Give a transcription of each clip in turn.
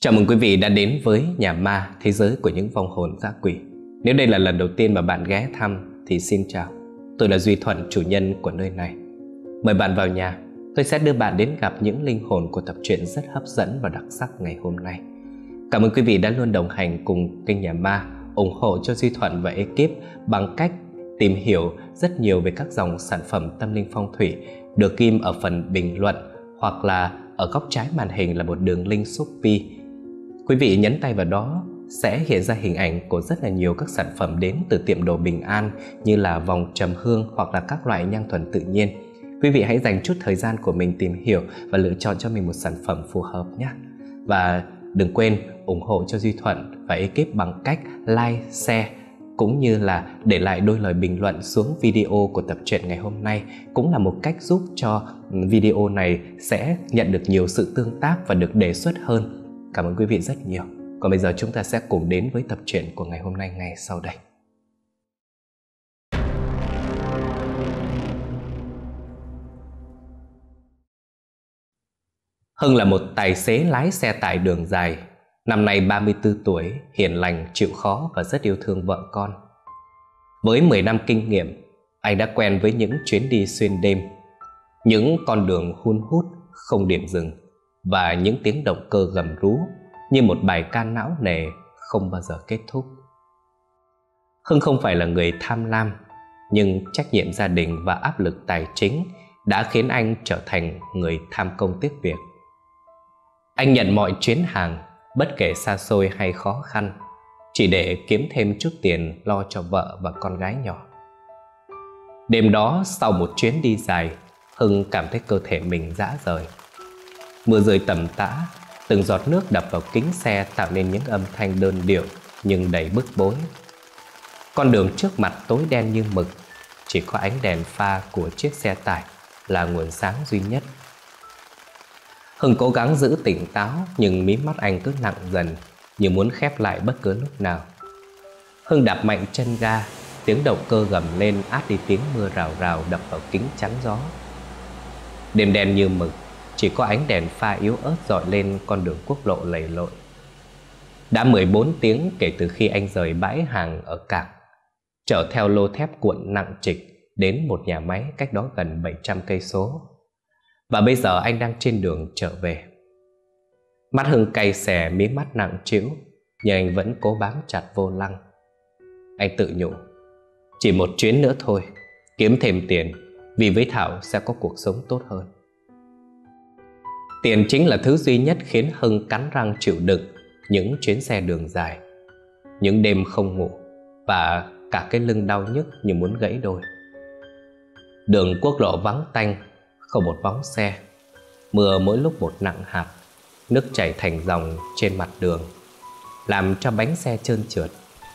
Chào mừng quý vị đã đến với Nhà Ma, thế giới của những vong hồn dã quỷ. Nếu đây là lần đầu tiên mà bạn ghé thăm thì xin chào. Tôi là Duy Thuận, chủ nhân của nơi này. Mời bạn vào nhà, tôi sẽ đưa bạn đến gặp những linh hồn của tập truyện rất hấp dẫn và đặc sắc ngày hôm nay. Cảm ơn quý vị đã luôn đồng hành cùng kênh Nhà Ma, ủng hộ cho Duy Thuận và ekip bằng cách tìm hiểu rất nhiều về các dòng sản phẩm tâm linh phong thủy được ghim ở phần bình luận, hoặc là ở góc trái màn hình là một đường link Shopee. Quý vị nhấn tay vào đó sẽ hiện ra hình ảnh của rất là nhiều các sản phẩm đến từ tiệm đồ Bình An, như là vòng trầm hương hoặc là các loại nhang thuần tự nhiên. Quý vị hãy dành chút thời gian của mình tìm hiểu và lựa chọn cho mình một sản phẩm phù hợp nhé. Và đừng quên ủng hộ cho Duy Thuận và ekip bằng cách like, share, cũng như là để lại đôi lời bình luận xuống video của tập truyện ngày hôm nay, cũng là một cách giúp cho video này sẽ nhận được nhiều sự tương tác và được đề xuất hơn. Cảm ơn quý vị rất nhiều. Còn bây giờ chúng ta sẽ cùng đến với tập truyện của ngày hôm nay ngay sau đây. Hưng là một tài xế lái xe tải đường dài. Năm nay 34 tuổi, hiền lành, chịu khó và rất yêu thương vợ con. Với 10 năm kinh nghiệm, anh đã quen với những chuyến đi xuyên đêm, những con đường hun hút không điểm dừng và những tiếng động cơ gầm rú như một bài ca não nề không bao giờ kết thúc. Hưng không phải là người tham lam, nhưng trách nhiệm gia đình và áp lực tài chính đã khiến anh trở thành người tham công tiếc việc. Anh nhận mọi chuyến hàng, bất kể xa xôi hay khó khăn, chỉ để kiếm thêm chút tiền lo cho vợ và con gái nhỏ. Đêm đó, sau một chuyến đi dài, Hưng cảm thấy cơ thể mình rã rời. Mưa rơi tầm tã, từng giọt nước đập vào kính xe tạo nên những âm thanh đơn điệu nhưng đầy bức bối. Con đường trước mặt tối đen như mực, chỉ có ánh đèn pha của chiếc xe tải là nguồn sáng duy nhất. Hưng cố gắng giữ tỉnh táo, nhưng mí mắt anh cứ nặng dần, như muốn khép lại bất cứ lúc nào. Hưng đạp mạnh chân ga, tiếng động cơ gầm lên át đi tiếng mưa rào rào đập vào kính chắn gió. Đêm đen như mực, chỉ có ánh đèn pha yếu ớt dọi lên con đường quốc lộ lầy lội. Đã 14 tiếng kể từ khi anh rời bãi hàng ở cảng, chở theo lô thép cuộn nặng trịch đến một nhà máy cách đó gần 700 cây số. Và bây giờ anh đang trên đường trở về. Mắt Hưng cay xè, mí mắt nặng trĩu, nhưng anh vẫn cố bám chặt vô lăng. Anh tự nhủ, chỉ một chuyến nữa thôi, kiếm thêm tiền, vì với Thảo sẽ có cuộc sống tốt hơn. Tiền chính là thứ duy nhất khiến Hưng cắn răng chịu đựng những chuyến xe đường dài, những đêm không ngủ và cả cái lưng đau nhức như muốn gãy đôi. Đường quốc lộ vắng tanh, không một bóng xe. Mưa mỗi lúc một nặng hạt, nước chảy thành dòng trên mặt đường, làm cho bánh xe trơn trượt.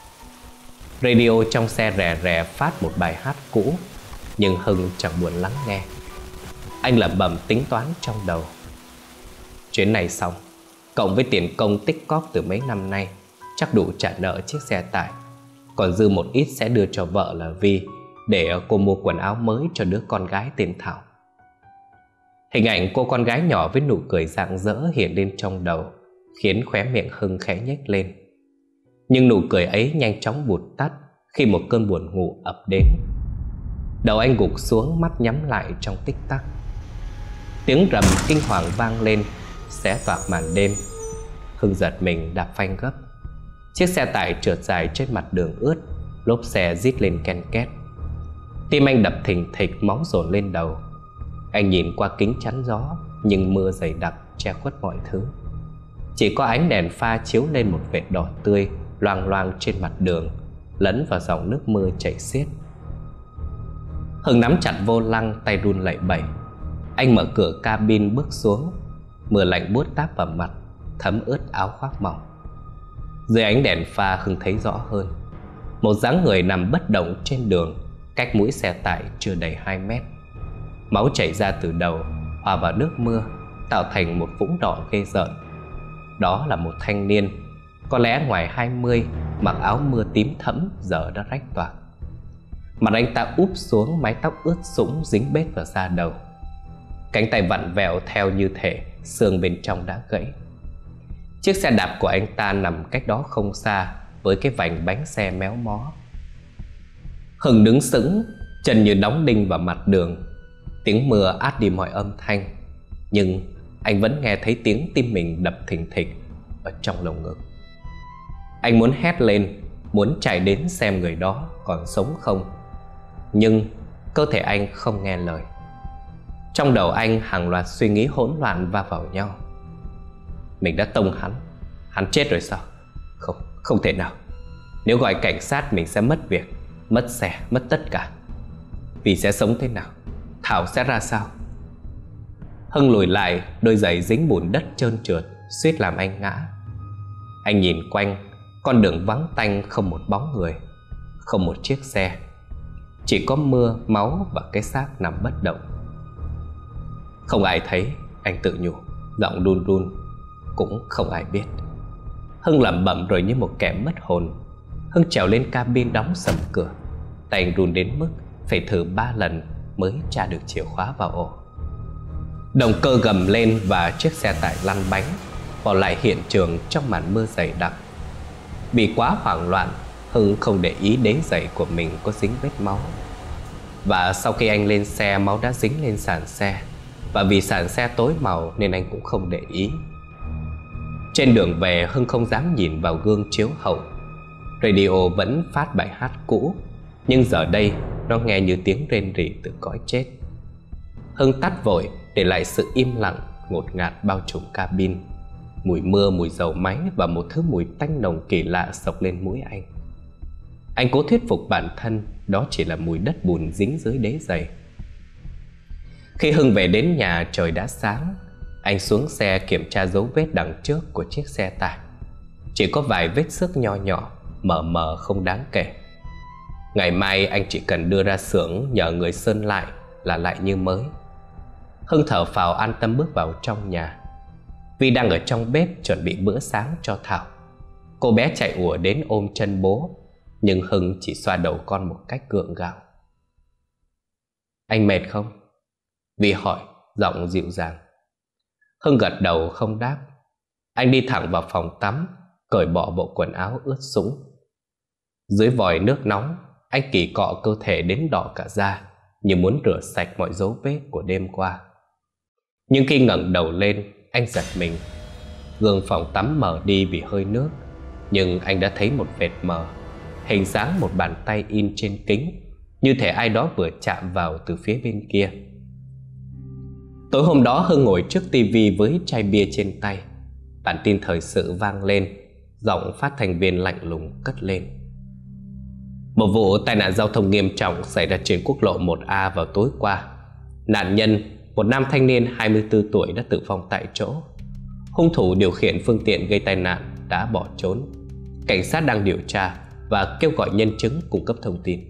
Radio trong xe rè rè phát một bài hát cũ, nhưng Hưng chẳng buồn lắng nghe. Anh lẩm bẩm tính toán trong đầu. Chuyến này xong, cộng với tiền công tích cóp từ mấy năm nay, chắc đủ trả nợ chiếc xe tải. Còn dư một ít sẽ đưa cho vợ là Vi, để cô mua quần áo mới cho đứa con gái tên Thảo. Hình ảnh cô con gái nhỏ với nụ cười rạng rỡ hiện lên trong đầu, khiến khóe miệng Hưng khẽ nhếch lên. Nhưng nụ cười ấy nhanh chóng vụt tắt khi một cơn buồn ngủ ập đến. Đầu anh gục xuống, mắt nhắm lại trong tích tắc. Tiếng rầm kinh hoàng vang lên, xé toạc màn đêm. Hưng giật mình đạp phanh gấp. Chiếc xe tải trượt dài trên mặt đường ướt, lốp xe rít lên ken két. Tim anh đập thình thịch, máu dồn lên đầu. Anh nhìn qua kính chắn gió, nhưng mưa dày đặc che khuất mọi thứ. Chỉ có ánh đèn pha chiếu lên một vệt đỏ tươi loang loang trên mặt đường, lẫn vào dòng nước mưa chảy xiết. Hưng nắm chặt vô lăng, tay run lẩy bẩy. Anh mở cửa cabin bước xuống. Mưa lạnh buốt táp vào mặt, thấm ướt áo khoác mỏng. Dưới ánh đèn pha, Hưng thấy rõ hơn. Một dáng người nằm bất động trên đường, cách mũi xe tải chưa đầy 2 mét. Máu chảy ra từ đầu, hòa vào nước mưa, tạo thành một vũng đỏ ghê rợn. Đó là một thanh niên, có lẽ ngoài 20, mặc áo mưa tím thẫm giờ đã rách toạc. Mặt anh ta úp xuống, mái tóc ướt sũng dính bết vào da đầu. Cánh tay vặn vẹo theo như thể xương bên trong đã gãy. Chiếc xe đạp của anh ta nằm cách đó không xa, với cái vành bánh xe méo mó. Hưng đứng sững, chân như đóng đinh vào mặt đường. Tiếng mưa át đi mọi âm thanh, nhưng anh vẫn nghe thấy tiếng tim mình đập thình thịch ở trong lồng ngực. Anh muốn hét lên, muốn chạy đến xem người đó còn sống không, nhưng cơ thể anh không nghe lời. Trong đầu anh hàng loạt suy nghĩ hỗn loạn va vào nhau. Mình đã tông hắn chết rồi sao? Không thể nào. Nếu gọi cảnh sát mình sẽ mất việc, mất xe, mất tất cả. Vì sẽ sống thế nào? Thảo sẽ ra sao? Hưng lùi lại, đôi giày dính bùn đất trơn trượt, suýt làm anh ngã. Anh nhìn quanh, con đường vắng tanh, không một bóng người, không một chiếc xe, chỉ có mưa, máu và cái xác nằm bất động. Không ai thấy, anh tự nhủ, giọng run run. Cũng không ai biết. Hưng lẩm bẩm rồi như một kẻ mất hồn. Hưng trèo lên cabin đóng sầm cửa. Tay anh run đến mức phải thử 3 lần mới tra được chìa khóa vào ổ. Động cơ gầm lên và chiếc xe tải lăn bánh bỏ lại hiện trường trong màn mưa dày đặc. Vì quá hoảng loạn, Hưng không để ý đế giày của mình có dính vết máu. Và sau khi anh lên xe, máu đã dính lên sàn xe. Và vì sàn xe tối màu nên anh cũng không để ý. Trên đường về, Hưng không dám nhìn vào gương chiếu hậu. Radio vẫn phát bài hát cũ, nhưng giờ đây nó nghe như tiếng rên rỉ từ cõi chết. Hưng tắt vội, để lại sự im lặng ngột ngạt bao trùm cabin. Mùi mưa, mùi dầu máy và một thứ mùi tanh nồng kỳ lạ xộc lên mũi anh. Anh cố thuyết phục bản thân đó chỉ là mùi đất bùn dính dưới đế giày. Khi Hưng về đến nhà, trời đã sáng. Anh xuống xe kiểm tra dấu vết đằng trước của chiếc xe tải. Chỉ có vài vết xước nho nhỏ, mờ mờ không đáng kể. Ngày mai anh chỉ cần đưa ra xưởng nhờ người sơn lại là lại như mới. Hưng thở phào an tâm bước vào trong nhà. Vi đang ở trong bếp chuẩn bị bữa sáng cho Thảo. Cô bé chạy ùa đến ôm chân bố, nhưng Hưng chỉ xoa đầu con một cách gượng gạo. Anh mệt không? Vi hỏi, giọng dịu dàng. Hưng gật đầu không đáp. Anh đi thẳng vào phòng tắm, cởi bỏ bộ quần áo ướt sũng. Dưới vòi nước nóng, anh kỳ cọ cơ thể đến đỏ cả da, như muốn rửa sạch mọi dấu vết của đêm qua. Nhưng khi ngẩng đầu lên, anh giật mình. Gương phòng tắm mờ đi vì hơi nước, nhưng anh đã thấy một vệt mờ, hình dáng một bàn tay in trên kính, như thể ai đó vừa chạm vào từ phía bên kia. Tối hôm đó, Hưng ngồi trước tivi với chai bia trên tay. Bản tin thời sự vang lên, giọng phát thanh viên lạnh lùng cất lên. Một vụ tai nạn giao thông nghiêm trọng xảy ra trên quốc lộ 1A vào tối qua. Nạn nhân, một nam thanh niên 24 tuổi đã tử vong tại chỗ. Hung thủ điều khiển phương tiện gây tai nạn đã bỏ trốn. Cảnh sát đang điều tra và kêu gọi nhân chứng cung cấp thông tin.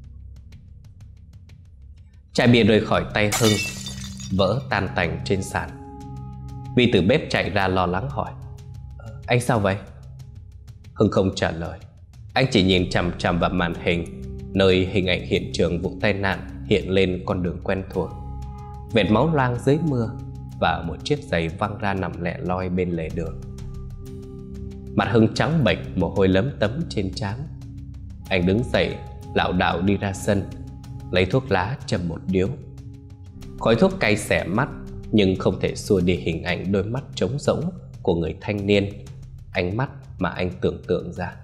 Chai bia rơi khỏi tay Hưng, vỡ tan tành trên sàn. Vi từ bếp chạy ra lo lắng hỏi, anh sao vậy? Hưng không trả lời. Anh chỉ nhìn chằm chằm vào màn hình, nơi hình ảnh hiện trường vụ tai nạn hiện lên con đường quen thuộc. Vệt máu loang dưới mưa và một chiếc giày văng ra nằm lẻ loi bên lề đường. Mặt Hưng trắng bệch, mồ hôi lấm tấm trên trán. Anh đứng dậy, lảo đảo đi ra sân, lấy thuốc lá châm một điếu. Khói thuốc cay xẻ mắt, nhưng không thể xua đi hình ảnh đôi mắt trống rỗng của người thanh niên, ánh mắt mà anh tưởng tượng ra.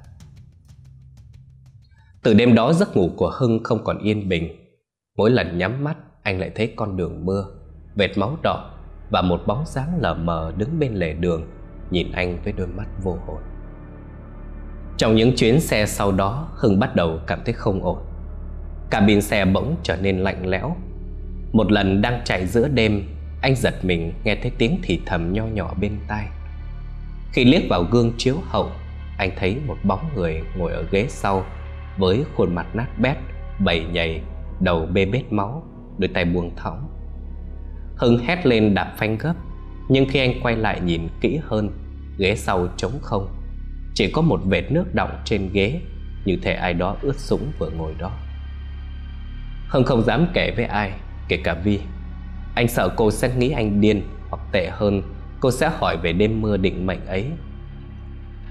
Từ đêm đó, giấc ngủ của Hưng không còn yên bình. Mỗi lần nhắm mắt, anh lại thấy con đường mưa, vệt máu đỏ và một bóng dáng lờ mờ đứng bên lề đường, nhìn anh với đôi mắt vô hồn. Trong những chuyến xe sau đó, Hưng bắt đầu cảm thấy không ổn. Cabin xe bỗng trở nên lạnh lẽo. Một lần đang chạy giữa đêm, anh giật mình nghe thấy tiếng thì thầm nho nhỏ bên tai. Khi liếc vào gương chiếu hậu, anh thấy một bóng người ngồi ở ghế sau, với khuôn mặt nát bét, bầy nhầy, đầu bê bết máu, đôi tay buông thõng. Hưng hét lên đạp phanh gấp, nhưng khi anh quay lại nhìn kỹ hơn, ghế sau trống không, chỉ có một vệt nước đọng trên ghế, như thể ai đó ướt sũng vừa ngồi đó. Hưng không dám kể với ai, kể cả Vi. Anh sợ cô sẽ nghĩ anh điên, hoặc tệ hơn, cô sẽ hỏi về đêm mưa định mệnh ấy,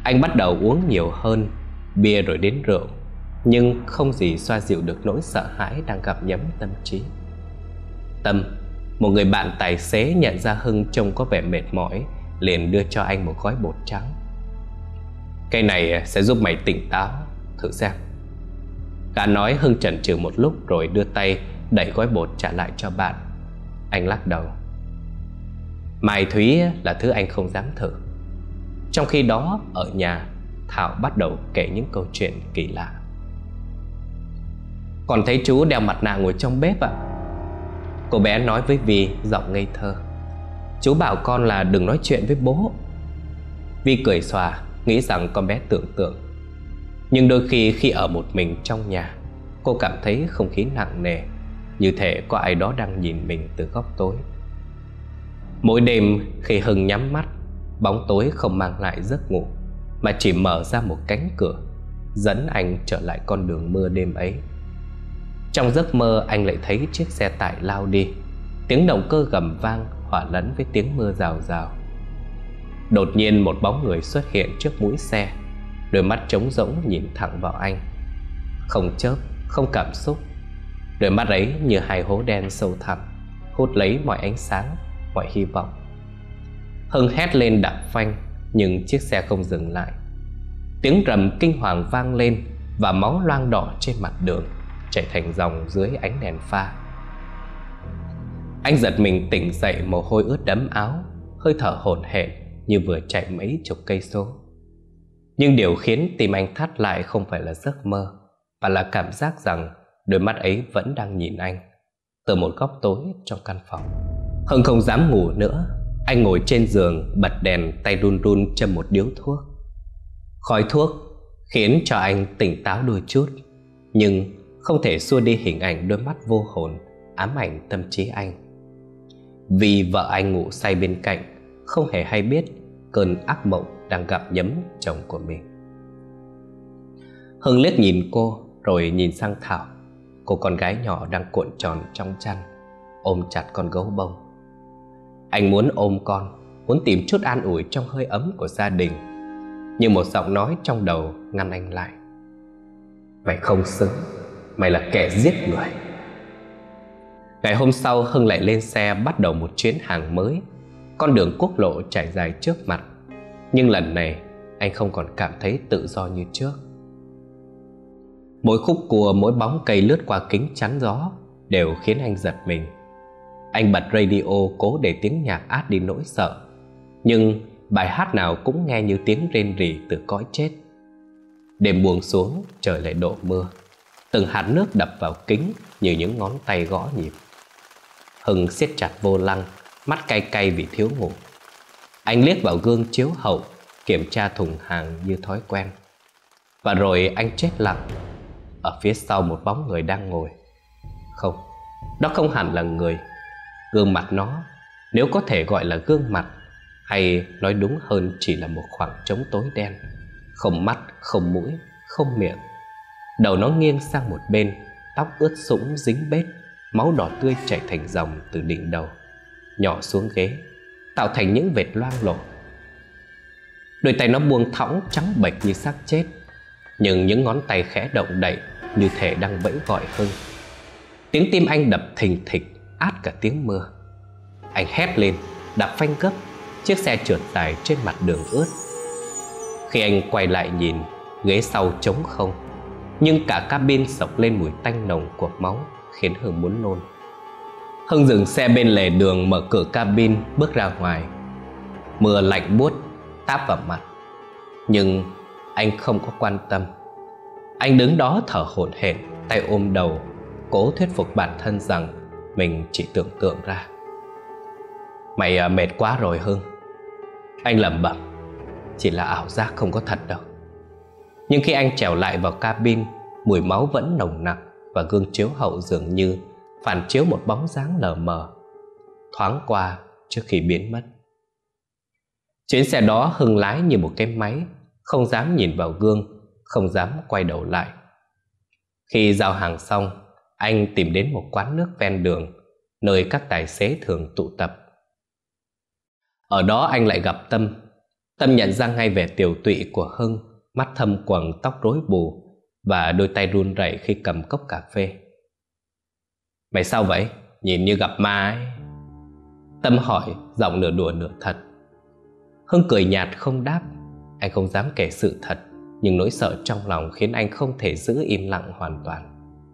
Anh bắt đầu uống nhiều hơn, bia rồi đến rượu, nhưng không gì xoa dịu được nỗi sợ hãi đang gặm nhấm tâm trí. Tâm, một người bạn tài xế, nhận ra Hưng trông có vẻ mệt mỏi, liền đưa cho anh một gói bột trắng. Cái này sẽ giúp mày tỉnh táo, thử xem. Gã nói. Hưng chần chừ một lúc rồi đưa tay đẩy gói bột trả lại cho bạn. Anh lắc đầu. Mai Thúy là thứ anh không dám thử. Trong khi đó ở nhà, Thảo bắt đầu kể những câu chuyện kỳ lạ. Còn thấy chú đeo mặt nạ ngồi trong bếp ạ. Cô bé nói với Vi giọng ngây thơ. Chú bảo con là đừng nói chuyện với bố. Vi cười xòa, nghĩ rằng con bé tưởng tượng. Nhưng đôi khi ở một mình trong nhà, cô cảm thấy không khí nặng nề, như thể có ai đó đang nhìn mình từ góc tối. Mỗi đêm khi Hưng nhắm mắt, bóng tối không mang lại giấc ngủ, mà chỉ mở ra một cánh cửa, dẫn anh trở lại con đường mưa đêm ấy. Trong giấc mơ, anh lại thấy chiếc xe tải lao đi, tiếng động cơ gầm vang hòa lẫn với tiếng mưa rào rào. Đột nhiên một bóng người xuất hiện trước mũi xe, đôi mắt trống rỗng nhìn thẳng vào anh, không chớp, không cảm xúc. Đôi mắt ấy như hai hố đen sâu thẳm, hút lấy mọi ánh sáng, mọi hy vọng. Hưng hét lên đạp phanh, nhưng chiếc xe không dừng lại. Tiếng rầm kinh hoàng vang lên và máu loang đỏ trên mặt đường chảy thành dòng dưới ánh đèn pha. Anh giật mình tỉnh dậy, mồ hôi ướt đẫm áo, hơi thở hổn hển như vừa chạy mấy chục cây số. Nhưng điều khiến tim anh thắt lại không phải là giấc mơ, mà là cảm giác rằng đôi mắt ấy vẫn đang nhìn anh từ một góc tối trong căn phòng. Hưng không dám ngủ nữa. Anh ngồi trên giường, bật đèn, tay run run châm một điếu thuốc. Khói thuốc khiến cho anh tỉnh táo đôi chút, nhưng không thể xua đi hình ảnh đôi mắt vô hồn ám ảnh tâm trí anh. Vì vợ anh ngủ say bên cạnh, không hề hay biết cơn ác mộng đang gặm nhấm chồng của mình. Hưng liếc nhìn cô rồi nhìn sang Thảo, cô con gái nhỏ đang cuộn tròn trong chăn, ôm chặt con gấu bông. Anh muốn ôm con, muốn tìm chút an ủi trong hơi ấm của gia đình, nhưng một giọng nói trong đầu ngăn anh lại. Mày không xứng, mày là kẻ giết người. Ngày hôm sau, Hưng lại lên xe bắt đầu một chuyến hàng mới. Con đường quốc lộ trải dài trước mặt, nhưng lần này anh không còn cảm thấy tự do như trước. Mỗi khúc cua, mỗi bóng cây lướt qua kính chắn gió đều khiến anh giật mình. Anh bật radio cố để tiếng nhạc át đi nỗi sợ, nhưng bài hát nào cũng nghe như tiếng rên rỉ từ cõi chết. Đêm buông xuống, trời lại đổ mưa, từng hạt nước đập vào kính như những ngón tay gõ nhịp. Hưng siết chặt vô lăng, mắt cay cay vì thiếu ngủ. Anh liếc vào gương chiếu hậu, kiểm tra thùng hàng như thói quen. Và rồi anh chết lặng. Ở phía sau một bóng người đang ngồi. Không, đó không hẳn là người. Gương mặt nó, nếu có thể gọi là gương mặt, hay nói đúng hơn chỉ là một khoảng trống tối đen, không mắt, không mũi, không miệng. Đầu nó nghiêng sang một bên, tóc ướt sũng dính bết, máu đỏ tươi chảy thành dòng từ đỉnh đầu nhỏ xuống ghế, tạo thành những vệt loang lổ. Đôi tay nó buông thõng trắng bệch như xác chết, nhưng những ngón tay khẽ động đậy như thể đang vẫy gọi Hưng. Tiếng tim anh đập thình thịch át cả tiếng mưa. Anh hét lên, đạp phanh gấp, chiếc xe trượt dài trên mặt đường ướt. Khi anh quay lại nhìn, ghế sau trống không, nhưng cả cabin xộc lên mùi tanh nồng của máu khiến Hưng muốn nôn. Hưng dừng xe bên lề đường, mở cửa cabin bước ra ngoài. Mưa lạnh buốt táp vào mặt, nhưng anh không có quan tâm. Anh đứng đó thở hổn hển, tay ôm đầu, cố thuyết phục bản thân rằng mình chỉ tưởng tượng ra. Mày mệt quá rồi Hưng, anh lẩm bẩm. Chỉ là ảo giác, không có thật đâu. Nhưng khi anh trèo lại vào cabin, mùi máu vẫn nồng nặc và gương chiếu hậu dường như phản chiếu một bóng dáng lờ mờ, thoáng qua trước khi biến mất. Chuyến xe đó Hưng lái như một cái máy, không dám nhìn vào gương, không dám quay đầu lại. Khi giao hàng xong, anh tìm đến một quán nước ven đường, nơi các tài xế thường tụ tập. Ở đó anh lại gặp Tâm. Tâm nhận ra ngay vẻ tiều tụy của Hưng, mắt thâm quầng, tóc rối bù và đôi tay run rẩy khi cầm cốc cà phê. Mày sao vậy? Nhìn như gặp ma ấy. Tâm hỏi, giọng nửa đùa nửa thật. Hưng cười nhạt không đáp. Anh không dám kể sự thật, nhưng nỗi sợ trong lòng khiến anh không thể giữ im lặng hoàn toàn.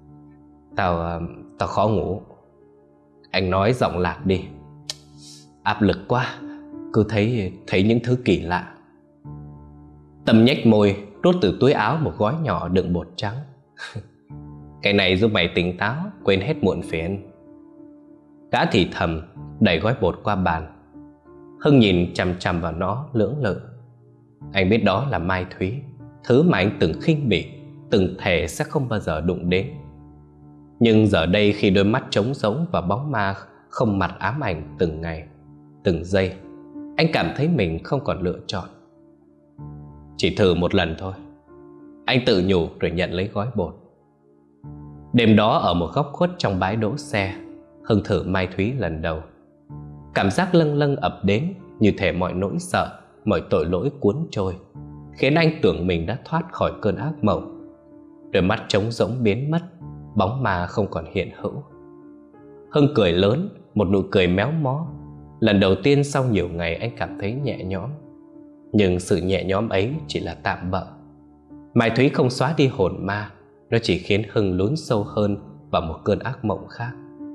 Tao khó ngủ. Anh nói giọng lạc đi. Áp lực quá, cứ thấy những thứ kỳ lạ. Tâm nhếch môi, rút từ túi áo một gói nhỏ đựng bột trắng. Cái này giúp mày tỉnh táo, quên hết muộn phiền. Gã thì thầm, đẩy gói bột qua bàn. Hưng nhìn chằm chằm vào nó lưỡng lự. Anh biết đó là Mai Thúy, thứ mà anh từng khinh bỉ, từng thề sẽ không bao giờ đụng đến. Nhưng giờ đây khi đôi mắt trống rỗng và bóng ma không mặt ám ảnh từng ngày, từng giây, anh cảm thấy mình không còn lựa chọn. Chỉ thử một lần thôi, anh tự nhủ rồi nhận lấy gói bột. Đêm đó ở một góc khuất trong bãi đỗ xe, Hưng thử Mai Thúy lần đầu. Cảm giác lâng lâng ập đến, như thể mọi nỗi sợ, mọi tội lỗi cuốn trôi, khiến anh tưởng mình đã thoát khỏi cơn ác mộng. Đôi mắt trống rỗng biến mất, bóng ma không còn hiện hữu. Hưng cười lớn, một nụ cười méo mó. Lần đầu tiên sau nhiều ngày anh cảm thấy nhẹ nhõm. Nhưng sự nhẹ nhõm ấy chỉ là tạm bợ. Mai Thúy không xóa đi hồn ma, nó chỉ khiến Hưng lún sâu hơn vào một cơn ác mộng khác.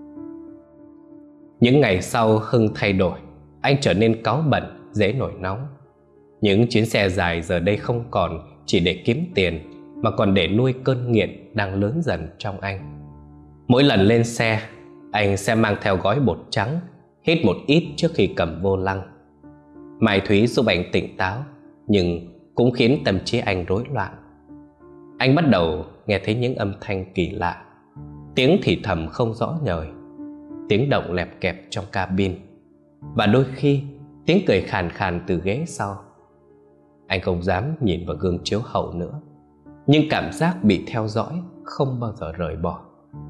Những ngày sau Hưng thay đổi. Anh trở nên cáu bẩn, dễ nổi nóng. Những chuyến xe dài giờ đây không còn chỉ để kiếm tiền, mà còn để nuôi cơn nghiện đang lớn dần trong anh. Mỗi lần lên xe, anh sẽ mang theo gói bột trắng, hít một ít trước khi cầm vô lăng. Mai Thúy giúp anh tỉnh táo, nhưng cũng khiến tâm trí anh rối loạn. Anh bắt đầu nghe thấy những âm thanh kỳ lạ, tiếng thì thầm không rõ nhời, tiếng động lẹp kẹp trong cabin, và đôi khi tiếng cười khàn khàn từ ghế sau. Anh không dám nhìn vào gương chiếu hậu nữa, nhưng cảm giác bị theo dõi không bao giờ rời bỏ.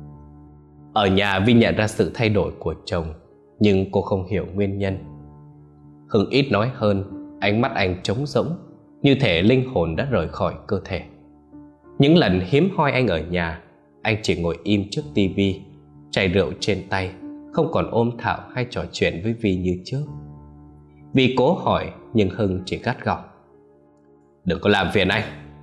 Ở nhà Vi nhận ra sự thay đổi của chồng, nhưng cô không hiểu nguyên nhân. Hưng ít nói hơn, ánh mắt anh trống rỗng, như thể linh hồn đã rời khỏi cơ thể. Những lần hiếm hoi anh ở nhà, anh chỉ ngồi im trước tivi, chai rượu trên tay, không còn ôm Thảo hay trò chuyện với Vi như trước. Vi cố hỏi, nhưng Hưng chỉ gắt gỏng: Đừng có làm phiền anh.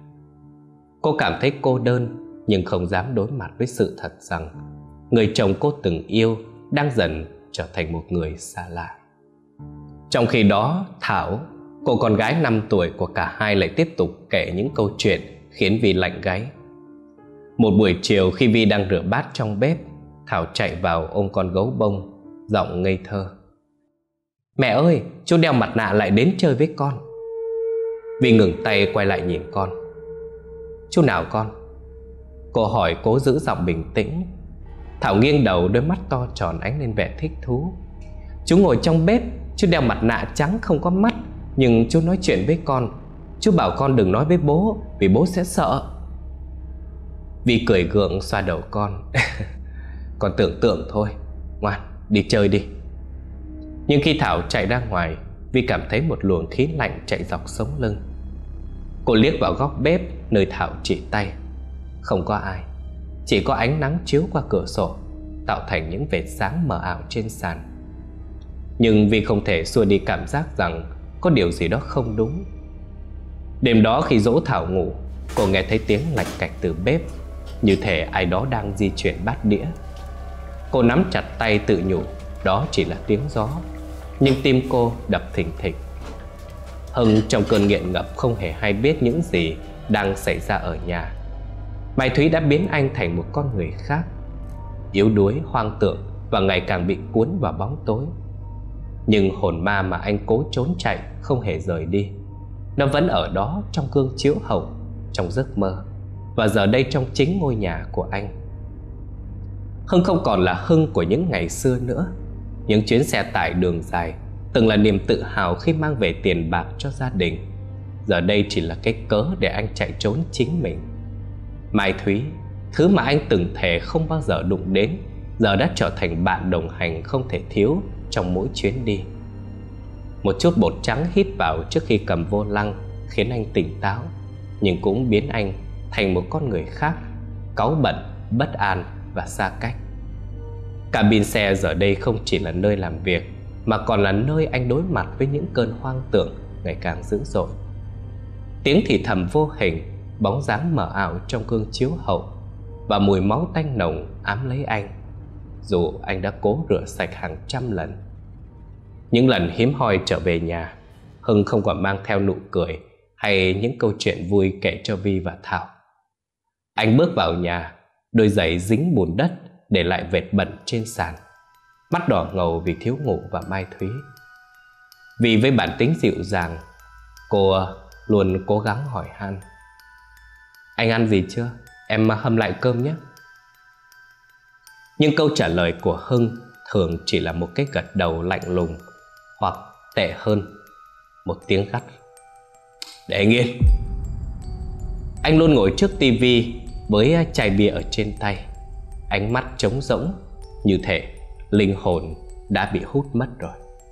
Cô cảm thấy cô đơn, nhưng không dám đối mặt với sự thật rằng người chồng cô từng yêu đang dần trở thành một người xa lạ. Trong khi đó, Thảo, cô con gái 5 tuổi của cả hai, lại tiếp tục kể những câu chuyện khiến Vi lạnh gáy. Một buổi chiều khi Vi đang rửa bát trong bếp, Thảo chạy vào ôm con gấu bông, giọng ngây thơ: Mẹ ơi, chú đeo mặt nạ lại đến chơi với con. Vi ngừng tay quay lại nhìn con. Chú nào con? Cô hỏi cố giữ giọng bình tĩnh. Thảo nghiêng đầu, đôi mắt to tròn ánh lên vẻ thích thú. Chú ngồi trong bếp, chú đeo mặt nạ trắng không có mắt, nhưng chú nói chuyện với con. Chú bảo con đừng nói với bố, vì bố sẽ sợ. Vi cười gượng xoa đầu con. Con tưởng tượng thôi, ngoan, đi chơi đi. Nhưng khi Thảo chạy ra ngoài, Vi cảm thấy một luồng khí lạnh chạy dọc sống lưng. Cô liếc vào góc bếp nơi Thảo chỉ tay. Không có ai, chỉ có ánh nắng chiếu qua cửa sổ, tạo thành những vệt sáng mờ ảo trên sàn. Nhưng Vi không thể xua đi cảm giác rằng có điều gì đó không đúng. Đêm đó khi dỗ Thảo ngủ, cô nghe thấy tiếng lạch cạch từ bếp, như thể ai đó đang di chuyển bát đĩa. Cô nắm chặt tay tự nhủ đó chỉ là tiếng gió, nhưng tim cô đập thình thịch. Hưng trong cơn nghiện ngập không hề hay biết những gì đang xảy ra ở nhà. Mai Thúy đã biến anh thành một con người khác, yếu đuối, hoang tưởng và ngày càng bị cuốn vào bóng tối. Nhưng hồn ma mà anh cố trốn chạy không hề rời đi. Nó vẫn ở đó trong gương chiếu hậu, trong giấc mơ, và giờ đây trong chính ngôi nhà của anh. Hưng không còn là Hưng của những ngày xưa nữa. Những chuyến xe tải đường dài từng là niềm tự hào khi mang về tiền bạc cho gia đình, giờ đây chỉ là cái cớ để anh chạy trốn chính mình. Mai Thúy, thứ mà anh từng thề không bao giờ đụng đến, giờ đã trở thành bạn đồng hành không thể thiếu trong mỗi chuyến đi. Một chút bột trắng hít vào trước khi cầm vô lăng khiến anh tỉnh táo, nhưng cũng biến anh thành một con người khác, cáu bận, bất an và xa cách. Cabin xe giờ đây không chỉ là nơi làm việc, mà còn là nơi anh đối mặt với những cơn hoang tưởng ngày càng dữ dội. Tiếng thì thầm vô hình, bóng dáng mờ ảo trong gương chiếu hậu, và mùi máu tanh nồng ám lấy anh, dù anh đã cố rửa sạch hàng trăm lần. Những lần hiếm hoi trở về nhà, Hưng không còn mang theo nụ cười hay những câu chuyện vui kể cho Vi và Thảo. Anh bước vào nhà, đôi giày dính bùn đất để lại vệt bẩn trên sàn, mắt đỏ ngầu vì thiếu ngủ và Mai Thúy. Vì với bản tính dịu dàng, cô luôn cố gắng hỏi han: "Anh ăn gì chưa? Em hâm lại cơm nhé." Nhưng câu trả lời của Hưng thường chỉ là một cái gật đầu lạnh lùng, hoặc tệ hơn, một tiếng gắt: "Để nghiêng." Anh luôn ngồi trước tivi với chai bia ở trên tay, ánh mắt trống rỗng, như thể linh hồn đã bị hút mất rồi.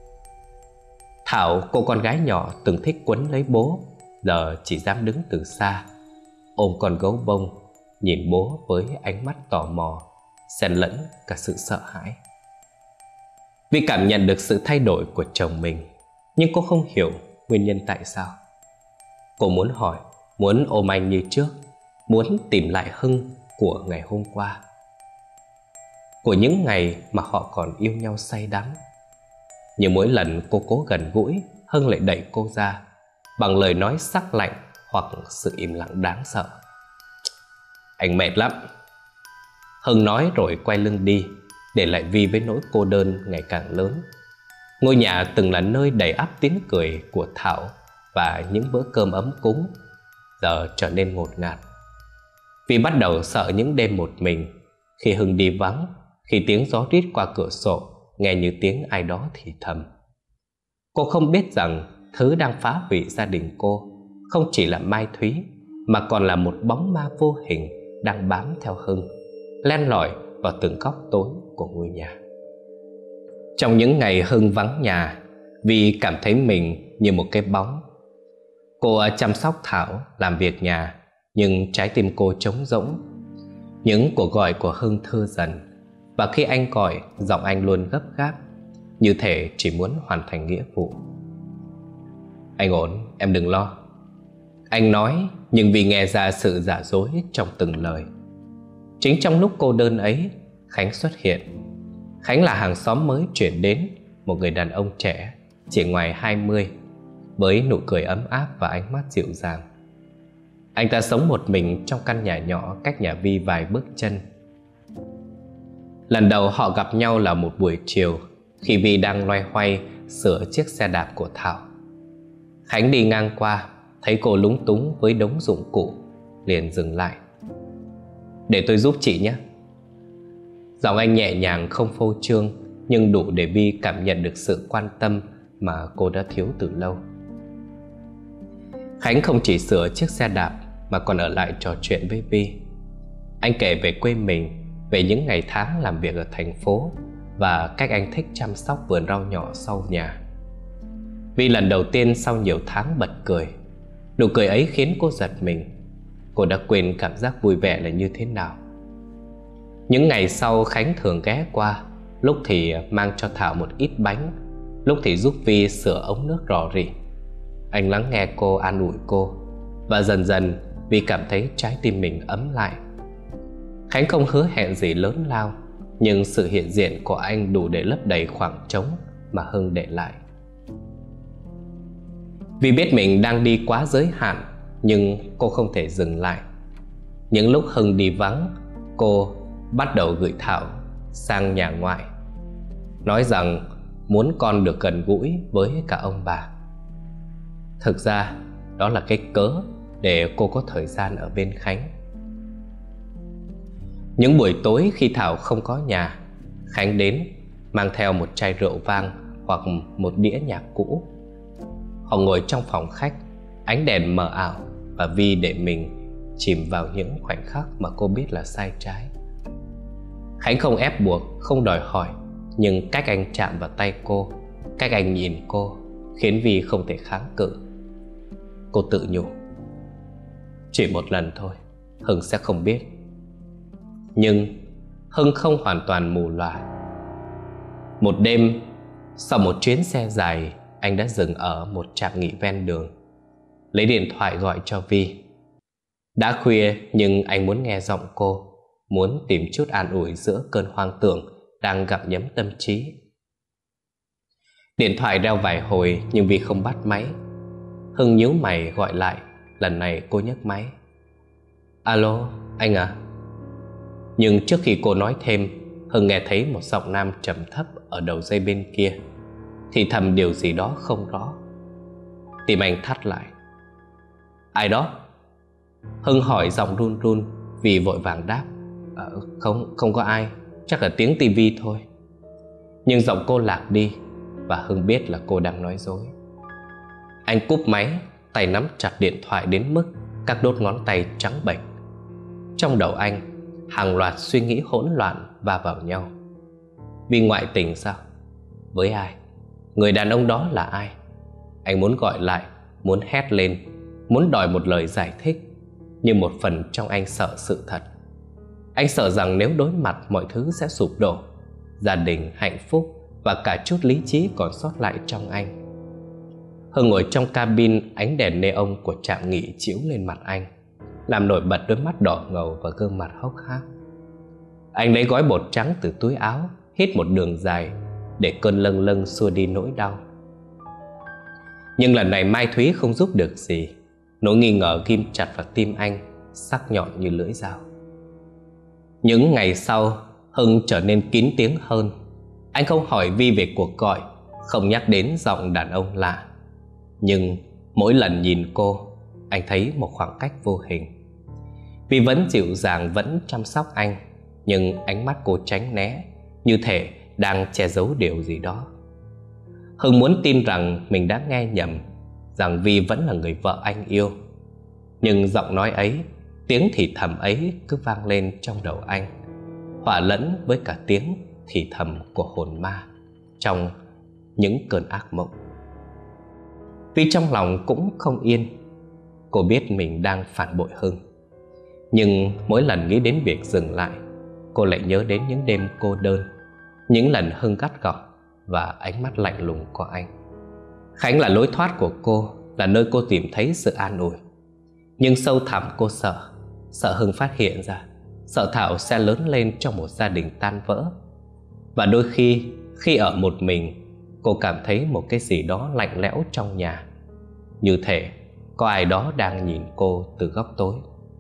Thảo, cô con gái nhỏ từng thích quấn lấy bố, giờ chỉ dám đứng từ xa, ôm con gấu bông, nhìn bố với ánh mắt tò mò, xen lẫn cả sự sợ hãi. Vì cảm nhận được sự thay đổi của chồng mình, nhưng cô không hiểu nguyên nhân tại sao. Cô muốn hỏi, muốn ôm anh như trước, muốn tìm lại Hưng của ngày hôm qua, của những ngày mà họ còn yêu nhau say đắm. Nhưng mỗi lần cô cố gần gũi, Hưng lại đẩy cô ra bằng lời nói sắc lạnh hoặc sự im lặng đáng sợ. "Anh mệt lắm." Hưng nói rồi quay lưng đi, để lại Vi với nỗi cô đơn ngày càng lớn. Ngôi nhà từng là nơi đầy ắp tiếng cười của Thảo và những bữa cơm ấm cúng, giờ trở nên ngột ngạt. Vi bắt đầu sợ những đêm một mình, khi Hưng đi vắng, khi tiếng gió rít qua cửa sổ nghe như tiếng ai đó thì thầm. Cô không biết rằng thứ đang phá hủy gia đình cô không chỉ là Mai Thúy, mà còn là một bóng ma vô hình đang bám theo Hưng, len lỏi vào từng góc tối của ngôi nhà. Trong những ngày Hưng vắng nhà, Vi cảm thấy mình như một cái bóng. Cô chăm sóc Thảo, làm việc nhà, nhưng trái tim cô trống rỗng. Những cuộc gọi của Hưng thưa dần, và khi anh gọi, giọng anh luôn gấp gáp, như thể chỉ muốn hoàn thành nghĩa vụ. "Anh ổn, em đừng lo." Anh nói, nhưng vì nghe ra sự giả dối trong từng lời. Chính trong lúc cô đơn ấy, Khánh xuất hiện. Khánh là hàng xóm mới chuyển đến, một người đàn ông trẻ, chỉ ngoài 20, với nụ cười ấm áp và ánh mắt dịu dàng. Anh ta sống một mình trong căn nhà nhỏ cách nhà Vi vài bước chân. Lần đầu họ gặp nhau là một buổi chiều, khi Vi đang loay hoay sửa chiếc xe đạp của Thảo. Khánh đi ngang qua, thấy cô lúng túng với đống dụng cụ, liền dừng lại. "Để tôi giúp chị nhé." Giọng anh nhẹ nhàng không phô trương, nhưng đủ để Vi cảm nhận được sự quan tâm mà cô đã thiếu từ lâu. Khánh không chỉ sửa chiếc xe đạp mà còn ở lại trò chuyện với Vi. Anh kể về quê mình, về những ngày tháng làm việc ở thành phố, và cách anh thích chăm sóc vườn rau nhỏ sau nhà. Vi lần đầu tiên sau nhiều tháng bật cười. Nụ cười ấy khiến cô giật mình. Cô đã quên cảm giác vui vẻ là như thế nào. Những ngày sau, Khánh thường ghé qua, lúc thì mang cho Thảo một ít bánh, lúc thì giúp Vi sửa ống nước rò rỉ. Anh lắng nghe cô, an ủi cô, và dần dần Vi cảm thấy trái tim mình ấm lại. Khánh không hứa hẹn gì lớn lao, nhưng sự hiện diện của anh đủ để lấp đầy khoảng trống mà Hưng để lại. Vi biết mình đang đi quá giới hạn, nhưng cô không thể dừng lại. Những lúc Hưng đi vắng, cô bắt đầu gửi Thảo sang nhà ngoại, nói rằng muốn con được gần gũi với cả ông bà. Thực ra đó là cái cớ để cô có thời gian ở bên Khánh. Những buổi tối khi Thảo không có nhà, Khánh đến mang theo một chai rượu vang hoặc một đĩa nhạc cũ. Họ ngồi trong phòng khách, ánh đèn mờ ảo, và Vi để mình chìm vào những khoảnh khắc mà cô biết là sai trái. Khánh không ép buộc, không đòi hỏi, nhưng cách anh chạm vào tay cô, cách anh nhìn cô, khiến Vi không thể kháng cự. Cô tự nhủ, chỉ một lần thôi, Hưng sẽ không biết. Nhưng Hưng không hoàn toàn mù lòa. Một đêm, sau một chuyến xe dài, anh đã dừng ở một trạm nghỉ ven đường, lấy điện thoại gọi cho Vi. Đã khuya nhưng anh muốn nghe giọng cô, muốn tìm chút an ủi giữa cơn hoang tưởng đang gặm nhấm tâm trí. Điện thoại reo vài hồi nhưng Vi không bắt máy. Hưng nhíu mày gọi lại. Lần này cô nhấc máy. Alo, anh à? Nhưng trước khi cô nói thêm, Hưng nghe thấy một giọng nam trầm thấp ở đầu dây bên kia, thì thầm điều gì đó không rõ. Tim anh thắt lại. Ai đó? Hưng hỏi giọng run run. Vì vội vàng đáp, không có ai, chắc là tiếng tivi thôi. Nhưng giọng cô lạc đi, và Hưng biết là cô đang nói dối. Anh cúp máy, tay nắm chặt điện thoại đến mức các đốt ngón tay trắng bệch. Trong đầu anh, hàng loạt suy nghĩ hỗn loạn va vào nhau. Vì ngoại tình sao? Với ai? Người đàn ông đó là ai? Anh muốn gọi lại, muốn hét lên, muốn đòi một lời giải thích. Nhưng một phần trong anh sợ sự thật. Anh sợ rằng nếu đối mặt mọi thứ sẽ sụp đổ, gia đình, hạnh phúc và cả chút lý trí còn sót lại trong anh. Hưng ngồi trong cabin, ánh đèn neon của trạm nghỉ chiếu lên mặt anh, làm nổi bật đôi mắt đỏ ngầu và gương mặt hốc hác. Anh lấy gói bột trắng từ túi áo, hít một đường dài để cơn lâng lâng xua đi nỗi đau. Nhưng lần này Mai Thúy không giúp được gì. Nỗi nghi ngờ ghim chặt vào tim anh, sắc nhọn như lưỡi dao. Những ngày sau, Hưng trở nên kín tiếng hơn. Anh không hỏi Vi về cuộc gọi, không nhắc đến giọng đàn ông lạ. Nhưng mỗi lần nhìn cô, anh thấy một khoảng cách vô hình. Vi vẫn dịu dàng, vẫn chăm sóc anh, nhưng ánh mắt cô tránh né, như thể đang che giấu điều gì đó. Hưng muốn tin rằng mình đã nghe nhầm, rằng Vi vẫn là người vợ anh yêu. Nhưng giọng nói ấy, tiếng thì thầm ấy cứ vang lên trong đầu anh, hòa lẫn với cả tiếng thì thầm của hồn ma trong những cơn ác mộng. Vi trong lòng cũng không yên. Cô biết mình đang phản bội Hưng, nhưng mỗi lần nghĩ đến việc dừng lại, cô lại nhớ đến những đêm cô đơn, những lần Hưng gắt gỏng và ánh mắt lạnh lùng của anh. Khánh là lối thoát của cô, là nơi cô tìm thấy sự an ủi. Nhưng sâu thẳm cô sợ Hưng phát hiện ra, sợ Thảo sẽ lớn lên trong một gia đình tan vỡ. Và đôi khi ở một mình, cô cảm thấy một cái gì đó lạnh lẽo trong nhà, như thể có ai đó đang nhìn cô từ góc tối.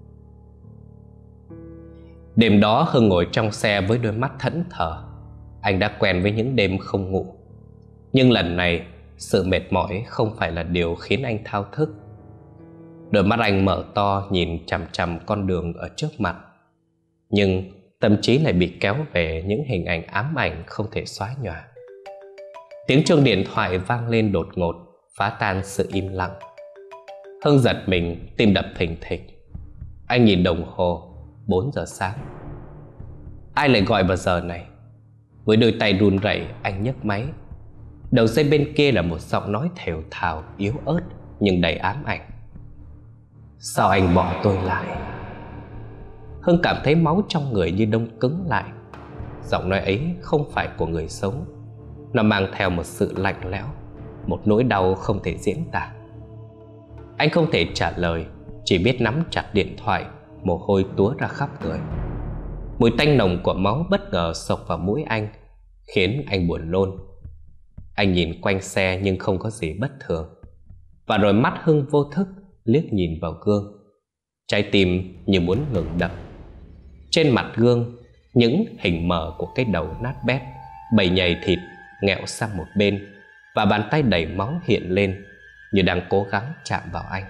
Đêm đó Hưng ngồi trong xe với đôi mắt thẫn thờ. Anh đã quen với những đêm không ngủ. Nhưng lần này, sự mệt mỏi không phải là điều khiến anh thao thức. Đôi mắt anh mở to nhìn chằm chằm con đường ở trước mặt. Nhưng tâm trí lại bị kéo về những hình ảnh ám ảnh không thể xóa nhòa. Tiếng chuông điện thoại vang lên đột ngột, phá tan sự im lặng. Hưng giật mình, tim đập thình thịch. Anh nhìn đồng hồ, 4 giờ sáng. Ai lại gọi vào giờ này? Với đôi tay run rẩy, anh nhấc máy. Đầu dây bên kia là một giọng nói thều thào, yếu ớt nhưng đầy ám ảnh. Sao anh bỏ tôi lại? Hưng cảm thấy máu trong người như đông cứng lại. Giọng nói ấy không phải của người sống. Nó mang theo một sự lạnh lẽo, một nỗi đau không thể diễn tả. Anh không thể trả lời, chỉ biết nắm chặt điện thoại, mồ hôi túa ra khắp người. Mùi tanh nồng của máu bất ngờ xộc vào mũi anh, khiến anh buồn nôn. Anh nhìn quanh xe nhưng không có gì bất thường. Và rồi mắt Hưng vô thức liếc nhìn vào gương. Trái tim như muốn ngừng đập. Trên mặt gương, những hình mờ của cái đầu nát bét, bầy nhầy thịt nghẹo sang một bên, và bàn tay đầy máu hiện lên, như đang cố gắng chạm vào anh.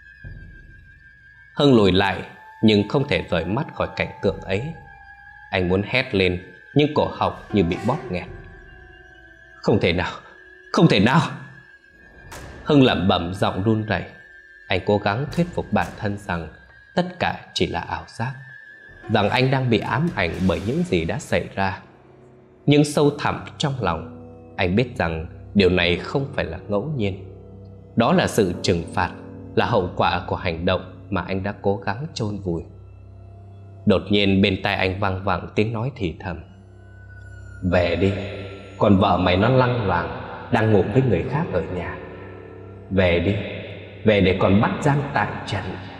Hưng lùi lại, nhưng không thể rời mắt khỏi cảnh tượng ấy. Anh muốn hét lên, nhưng cổ họng như bị bóp nghẹt. Không thể nào, không thể nào! Hưng lẩm bẩm giọng run rẩy. Anh cố gắng thuyết phục bản thân rằng tất cả chỉ là ảo giác, rằng anh đang bị ám ảnh bởi những gì đã xảy ra. Nhưng sâu thẳm trong lòng, anh biết rằng Điều này không phải là ngẫu nhiên. Đó là sự trừng phạt, là hậu quả của hành động mà anh đã cố gắng chôn vùi. Đột nhiên bên tai anh vang vẳng tiếng nói thì thầm: "Về đi, còn vợ mày nó lăng loàng đang ngủ với người khác ở nhà. Về đi, về để còn bắt gian tại trận."